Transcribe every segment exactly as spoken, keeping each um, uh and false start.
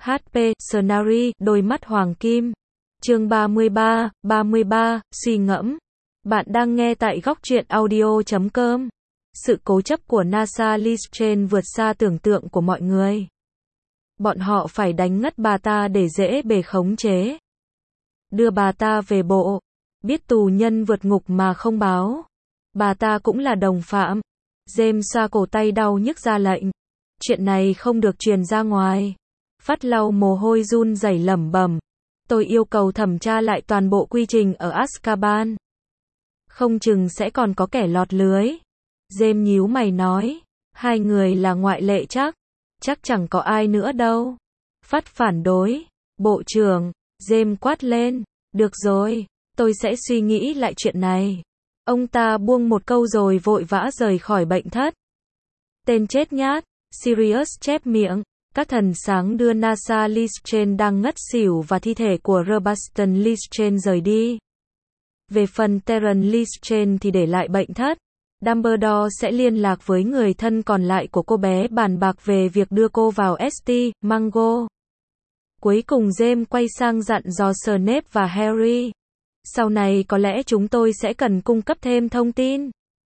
hát pê, Scenery, đôi mắt hoàng kim. Chương ba mươi ba, ba mươi ba, suy ngẫm. Bạn đang nghe tại góc truyện audio chấm com. Sự cố chấp của NASA Liz Cheney vượt xa tưởng tượng của mọi người. Bọn họ phải đánh ngất bà ta để dễ bề khống chế. Đưa bà ta về bộ. Biết tù nhân vượt ngục mà không báo. Bà ta cũng là đồng phạm. James xoa cổ tay đau nhức ra lệnh. Chuyện này không được truyền ra ngoài. Phát lau mồ hôi run rẩy lẩm bẩm. Tôi yêu cầu thẩm tra lại toàn bộ quy trình ở Azkaban. Không chừng sẽ còn có kẻ lọt lưới. James nhíu mày nói. Hai người là ngoại lệ chắc. Chắc chẳng có ai nữa đâu. Phát phản đối. Bộ trưởng. James quát lên. Được rồi. Tôi sẽ suy nghĩ lại chuyện này. Ông ta buông một câu rồi vội vã rời khỏi bệnh thất. Tên chết nhát. Sirius chép miệng. Các thần sáng đưa NASA Liz Cheney đang ngất xỉu và thi thể của Sebastian Liz Cheney rời đi. Về phần Terence Liz Cheney thì để lại bệnh thất. Dumbledore sẽ liên lạc với người thân còn lại của cô bé bàn bạc về việc đưa cô vào ét tê, Mango. Cuối cùng James quay sang dặn dò Snape và Harry. Sau này có lẽ chúng tôi sẽ cần cung cấp thêm thông tin.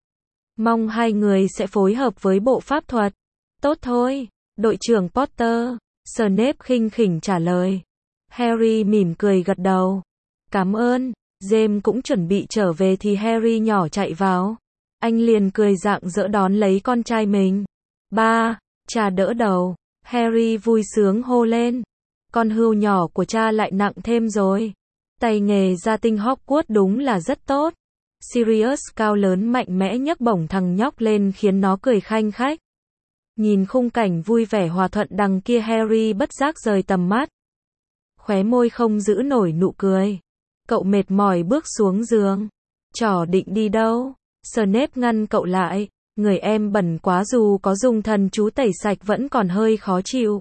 Mong hai người sẽ phối hợp với bộ pháp thuật. Tốt thôi, đội trưởng Potter. Snape khinh khỉnh trả lời. Harry mỉm cười gật đầu. Cảm ơn. James cũng chuẩn bị trở về thì Harry nhỏ chạy vào. Anh liền cười rạng rỡ đón lấy con trai mình. Ba, cha đỡ đầu. Harry vui sướng hô lên. Con hươu nhỏ của cha lại nặng thêm rồi. Tay nghề gia tinh Hogwarts đúng là rất tốt. Sirius cao lớn mạnh mẽ nhấc bổng thằng nhóc lên khiến nó cười khanh khách. Nhìn khung cảnh vui vẻ hòa thuận đằng kia Harry bất giác rời tầm mắt. Khóe môi không giữ nổi nụ cười. Cậu mệt mỏi bước xuống giường. Trò định đi đâu? Snape ngăn cậu lại. Người em bẩn quá dù có dùng thần chú tẩy sạch vẫn còn hơi khó chịu.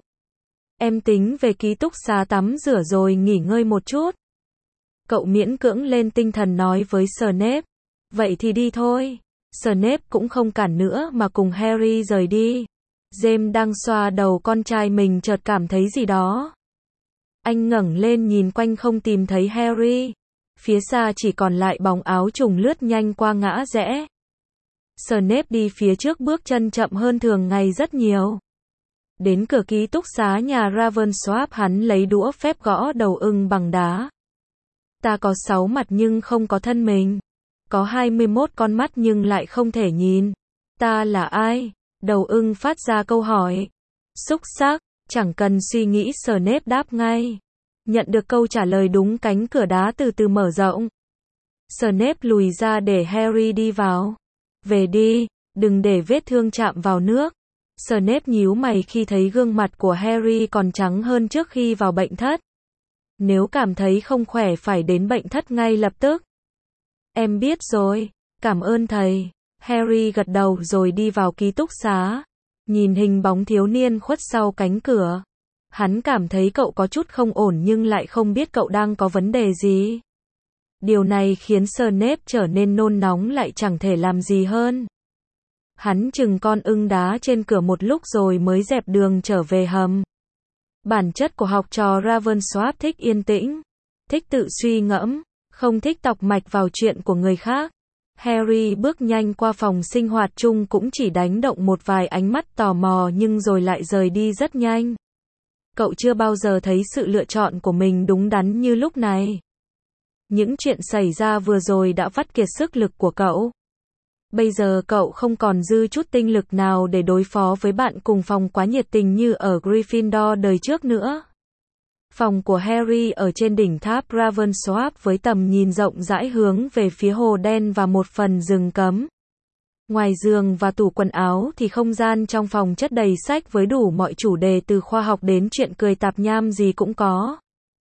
Em tính về ký túc xá tắm rửa rồi nghỉ ngơi một chút. Cậu miễn cưỡng lên tinh thần nói với Snape. Vậy thì đi thôi. Snape cũng không cản nữa mà cùng Harry rời đi. James đang xoa đầu con trai mình chợt cảm thấy gì đó. Anh ngẩng lên nhìn quanh không tìm thấy Harry. Phía xa chỉ còn lại bóng áo trùng lướt nhanh qua ngã rẽ. Snape đi phía trước bước chân chậm hơn thường ngày rất nhiều. Đến cửa ký túc xá nhà Ravensworth hắn lấy đũa phép gõ đầu ưng bằng đá. Ta có sáu mặt nhưng không có thân mình. Có hai mươi mốt con mắt nhưng lại không thể nhìn. Ta là ai? Đầu ưng phát ra câu hỏi. Xúc xắc, chẳng cần suy nghĩ Snape đáp ngay. Nhận được câu trả lời đúng cánh cửa đá từ từ mở rộng. Snape lùi ra để Harry đi vào. Về đi, đừng để vết thương chạm vào nước. Snape nhíu mày khi thấy gương mặt của Harry còn trắng hơn trước khi vào bệnh thất. Nếu cảm thấy không khỏe phải đến bệnh thất ngay lập tức. Em biết rồi, cảm ơn thầy. Harry gật đầu rồi đi vào ký túc xá. Nhìn hình bóng thiếu niên khuất sau cánh cửa. Hắn cảm thấy cậu có chút không ổn nhưng lại không biết cậu đang có vấn đề gì. Điều này khiến Snape trở nên nôn nóng lại chẳng thể làm gì hơn. Hắn chừng con ưng đá trên cửa một lúc rồi mới dẹp đường trở về hầm. Bản chất của học trò Ravensworth thích yên tĩnh, thích tự suy ngẫm, không thích tọc mạch vào chuyện của người khác. Harry bước nhanh qua phòng sinh hoạt chung cũng chỉ đánh động một vài ánh mắt tò mò nhưng rồi lại rời đi rất nhanh. Cậu chưa bao giờ thấy sự lựa chọn của mình đúng đắn như lúc này. Những chuyện xảy ra vừa rồi đã vắt kiệt sức lực của cậu. Bây giờ cậu không còn dư chút tinh lực nào để đối phó với bạn cùng phòng quá nhiệt tình như ở Gryffindor đời trước nữa. Phòng của Harry ở trên đỉnh tháp Ravensworth với tầm nhìn rộng rãi hướng về phía hồ đen và một phần rừng cấm. Ngoài giường và tủ quần áo thì không gian trong phòng chất đầy sách với đủ mọi chủ đề từ khoa học đến chuyện cười tạp nham gì cũng có.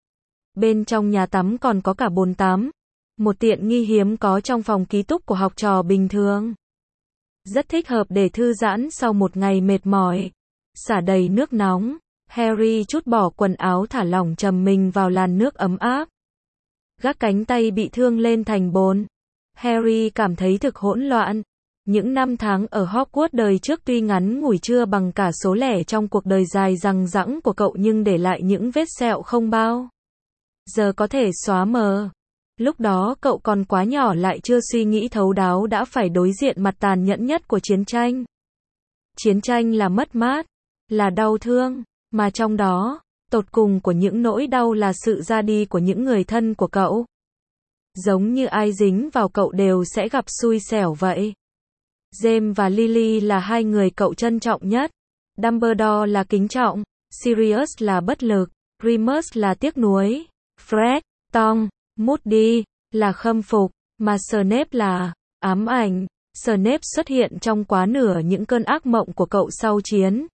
Bên trong nhà tắm còn có cả bồn tắm. Một tiện nghi hiếm có trong phòng ký túc của học trò bình thường. Rất thích hợp để thư giãn sau một ngày mệt mỏi. Xả đầy nước nóng. Harry trút bỏ quần áo thả lỏng trầm mình vào làn nước ấm áp. Gác cánh tay bị thương lên thành bồn. Harry cảm thấy thực hỗn loạn. Những năm tháng ở Hogwarts đời trước tuy ngắn ngủi chưa bằng cả số lẻ trong cuộc đời dài dằng dẵng của cậu nhưng để lại những vết sẹo không bao giờ có thể xóa mờ. Lúc đó cậu còn quá nhỏ lại chưa suy nghĩ thấu đáo đã phải đối diện mặt tàn nhẫn nhất của chiến tranh. Chiến tranh là mất mát, là đau thương, mà trong đó, tột cùng của những nỗi đau là sự ra đi của những người thân của cậu. Giống như ai dính vào cậu đều sẽ gặp xui xẻo vậy. James và Lily là hai người cậu trân trọng nhất. Dumbledore là kính trọng, Sirius là bất lực, Remus là tiếc nuối, Fred, Tom, Moody là khâm phục, mà Snape là ám ảnh. Snape xuất hiện trong quá nửa những cơn ác mộng của cậu sau chiến.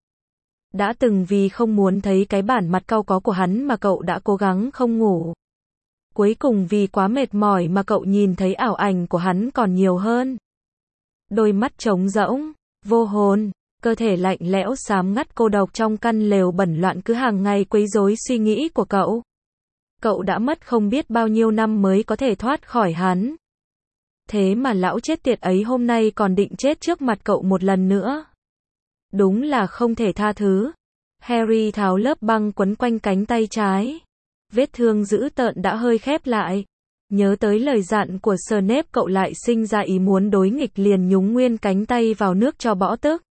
Đã từng vì không muốn thấy cái bản mặt cau có của hắn mà cậu đã cố gắng không ngủ. Cuối cùng vì quá mệt mỏi mà cậu nhìn thấy ảo ảnh của hắn còn nhiều hơn. Đôi mắt trống rỗng, vô hồn, cơ thể lạnh lẽo xám ngắt cô độc trong căn lều bẩn loạn cứ hàng ngày quấy rối suy nghĩ của cậu. Cậu đã mất không biết bao nhiêu năm mới có thể thoát khỏi hắn. Thế mà lão chết tiệt ấy hôm nay còn định chết trước mặt cậu một lần nữa. Đúng là không thể tha thứ. Harry tháo lớp băng quấn quanh cánh tay trái. Vết thương dữ tợn đã hơi khép lại. Nhớ tới lời dặn của Snape cậu lại sinh ra ý muốn đối nghịch liền nhúng nguyên cánh tay vào nước cho bỏ tức.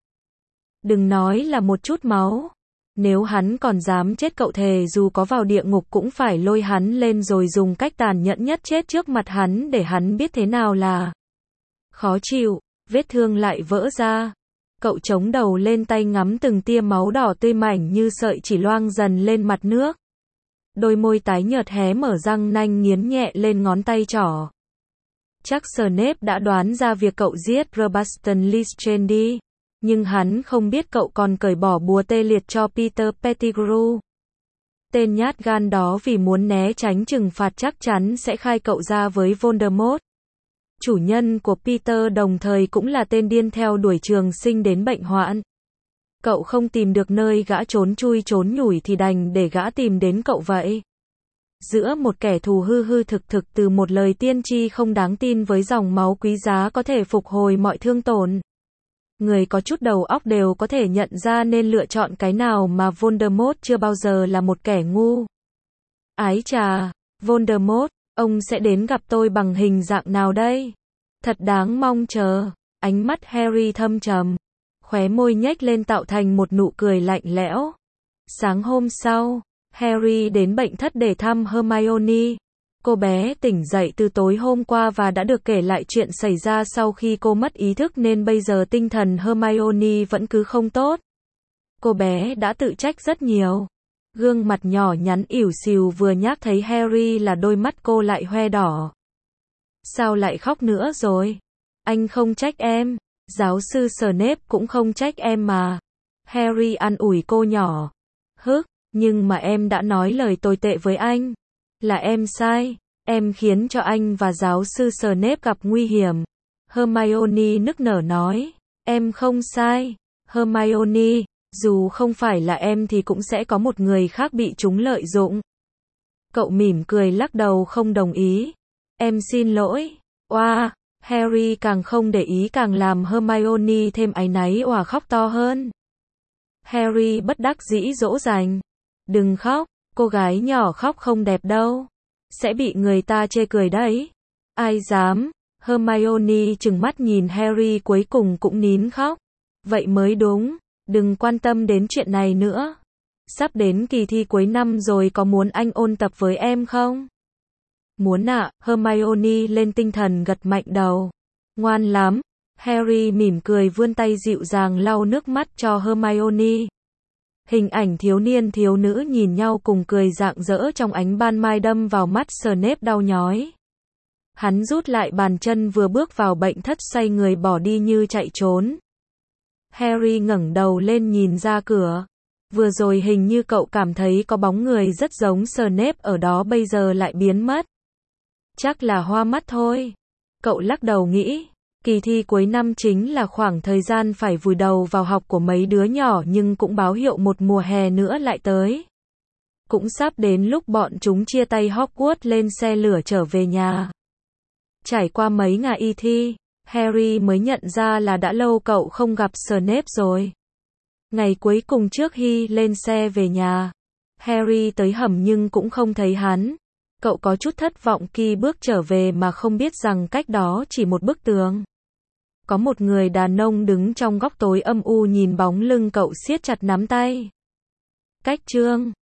Đừng nói là một chút máu. Nếu hắn còn dám chết cậu thề dù có vào địa ngục cũng phải lôi hắn lên rồi dùng cách tàn nhẫn nhất chết trước mặt hắn để hắn biết thế nào là khó chịu. Vết thương lại vỡ ra. Cậu chống đầu lên tay ngắm từng tia máu đỏ tươi mảnh như sợi chỉ loang dần lên mặt nước. Đôi môi tái nhợt hé mở răng nanh nghiến nhẹ lên ngón tay trỏ. Chắc Snape đã đoán ra việc cậu giết Sebastian Lestrange, nhưng hắn không biết cậu còn cởi bỏ bùa tê liệt cho Peter Pettigrew. Tên nhát gan đó vì muốn né tránh trừng phạt chắc chắn sẽ khai cậu ra với Voldemort. Chủ nhân của Peter đồng thời cũng là tên điên theo đuổi trường sinh đến bệnh hoạn. Cậu không tìm được nơi gã trốn chui trốn nhủi thì đành để gã tìm đến cậu vậy. Giữa một kẻ thù hư hư thực thực từ một lời tiên tri không đáng tin với dòng máu quý giá có thể phục hồi mọi thương tổn. Người có chút đầu óc đều có thể nhận ra nên lựa chọn cái nào mà Voldemort chưa bao giờ là một kẻ ngu. Ái chà, Voldemort, ông sẽ đến gặp tôi bằng hình dạng nào đây? Thật đáng mong chờ. Ánh mắt Harry thâm trầm. Khóe môi nhếch lên tạo thành một nụ cười lạnh lẽo. Sáng hôm sau, Harry đến bệnh thất để thăm Hermione. Cô bé tỉnh dậy từ tối hôm qua và đã được kể lại chuyện xảy ra sau khi cô mất ý thức nên bây giờ tinh thần Hermione vẫn cứ không tốt. Cô bé đã tự trách rất nhiều. Gương mặt nhỏ nhắn ỉu xìu vừa nhắc thấy Harry là đôi mắt cô lại hoe đỏ. Sao lại khóc nữa rồi? Anh không trách em. Giáo sư Snape cũng không trách em mà. Harry an ủi cô nhỏ. Hức, nhưng mà em đã nói lời tồi tệ với anh. Là em sai. Em khiến cho anh và giáo sư Snape gặp nguy hiểm. Hermione nức nở nói. Em không sai. Hermione, dù không phải là em thì cũng sẽ có một người khác bị chúng lợi dụng. Cậu mỉm cười lắc đầu không đồng ý. Em xin lỗi. Oa. Harry càng không để ý càng làm Hermione thêm áy náy òa khóc to hơn. Harry bất đắc dĩ dỗ dành. Đừng khóc, cô gái nhỏ khóc không đẹp đâu. Sẽ bị người ta chê cười đấy. Ai dám. Hermione trừng mắt nhìn Harry cuối cùng cũng nín khóc. Vậy mới đúng, đừng quan tâm đến chuyện này nữa. Sắp đến kỳ thi cuối năm rồi có muốn anh ôn tập với em không? Muốn ạ, à, Hermione lên tinh thần gật mạnh đầu. Ngoan lắm. Harry mỉm cười vươn tay dịu dàng lau nước mắt cho Hermione. Hình ảnh thiếu niên thiếu nữ nhìn nhau cùng cười rạng rỡ trong ánh ban mai đâm vào mắt Snape đau nhói. Hắn rút lại bàn chân vừa bước vào bệnh thất xoay người bỏ đi như chạy trốn. Harry ngẩng đầu lên nhìn ra cửa. Vừa rồi hình như cậu cảm thấy có bóng người rất giống Snape ở đó bây giờ lại biến mất. Chắc là hoa mắt thôi. Cậu lắc đầu nghĩ. Kỳ thi cuối năm chính là khoảng thời gian phải vùi đầu vào học của mấy đứa nhỏ nhưng cũng báo hiệu một mùa hè nữa lại tới. Cũng sắp đến lúc bọn chúng chia tay Hogwarts lên xe lửa trở về nhà. Trải qua mấy ngày y thi, Harry mới nhận ra là đã lâu cậu không gặp Snape rồi. Ngày cuối cùng trước khi lên xe về nhà, Harry tới hầm nhưng cũng không thấy hắn. Cậu có chút thất vọng khi bước trở về mà không biết rằng cách đó chỉ một bức tường. Có một người đàn ông đứng trong góc tối âm u nhìn bóng lưng cậu siết chặt nắm tay. Cách chương